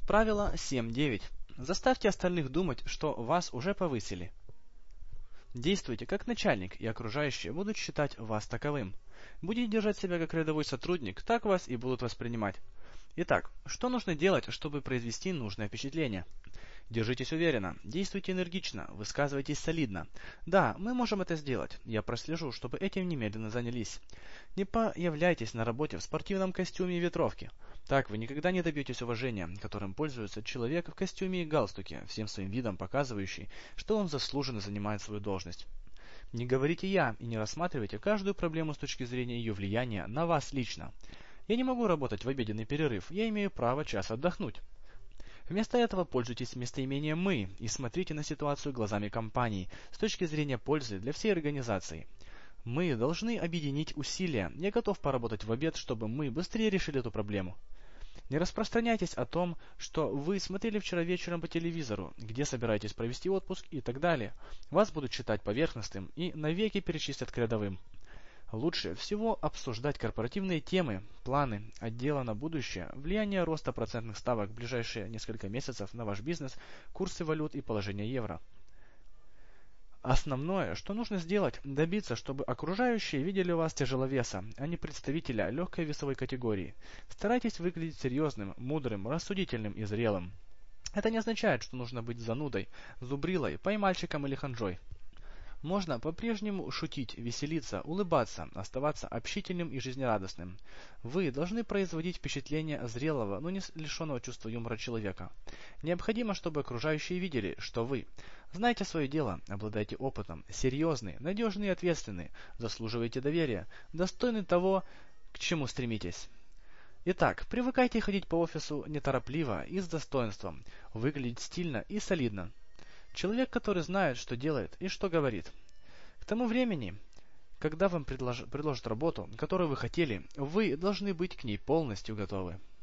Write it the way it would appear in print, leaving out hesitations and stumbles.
Правило 7.9. Заставьте остальных думать, что вас уже повысили. Действуйте как начальник, и окружающие будут считать вас таковым. Будете держать себя как рядовой сотрудник, так вас и будут воспринимать. Итак, что нужно делать, чтобы произвести нужное впечатление? Держитесь уверенно, действуйте энергично, высказывайтесь солидно. Да, мы можем это сделать. Я прослежу, чтобы этим немедленно занялись. Не появляйтесь на работе в спортивном костюме и ветровке. Так вы никогда не добьетесь уважения, которым пользуется человек в костюме и галстуке, всем своим видом показывающий, что он заслуженно занимает свою должность. Не говорите «я» и не рассматривайте каждую проблему с точки зрения ее влияния на вас лично. Я не могу работать в обеденный перерыв, я имею право час отдохнуть. Вместо этого пользуйтесь местоимением «мы» и смотрите на ситуацию глазами компании с точки зрения пользы для всей организации. Мы должны объединить усилия. Я готов поработать в обед, чтобы мы быстрее решили эту проблему. Не распространяйтесь о том, что вы смотрели вчера вечером по телевизору, где собираетесь провести отпуск и так далее. Вас будут считать поверхностным и навеки перечислят к рядовым. Лучше всего обсуждать корпоративные темы, планы отдела на будущее, влияние роста процентных ставок в ближайшие несколько месяцев на ваш бизнес, курсы валют и положение евро. Основное, что нужно сделать, добиться, чтобы окружающие видели вас тяжеловеса, а не представителя легкой весовой категории. Старайтесь выглядеть серьезным, мудрым, рассудительным и зрелым. Это не означает, что нужно быть занудой, зубрилой, поймальчиком или ханжой. Можно по-прежнему шутить, веселиться, улыбаться, оставаться общительным и жизнерадостным. Вы должны производить впечатление зрелого, но не лишенного чувства юмора человека. Необходимо, чтобы окружающие видели, что вы знаете свое дело, обладаете опытом, серьезны, надежны и ответственны, заслуживаете доверия, достойны того, к чему стремитесь. Итак, привыкайте ходить по офису неторопливо и с достоинством, выглядеть стильно и солидно. Человек, который знает, что делает и что говорит. К тому времени, когда вам предложат работу, которую вы хотели, вы должны быть к ней полностью готовы.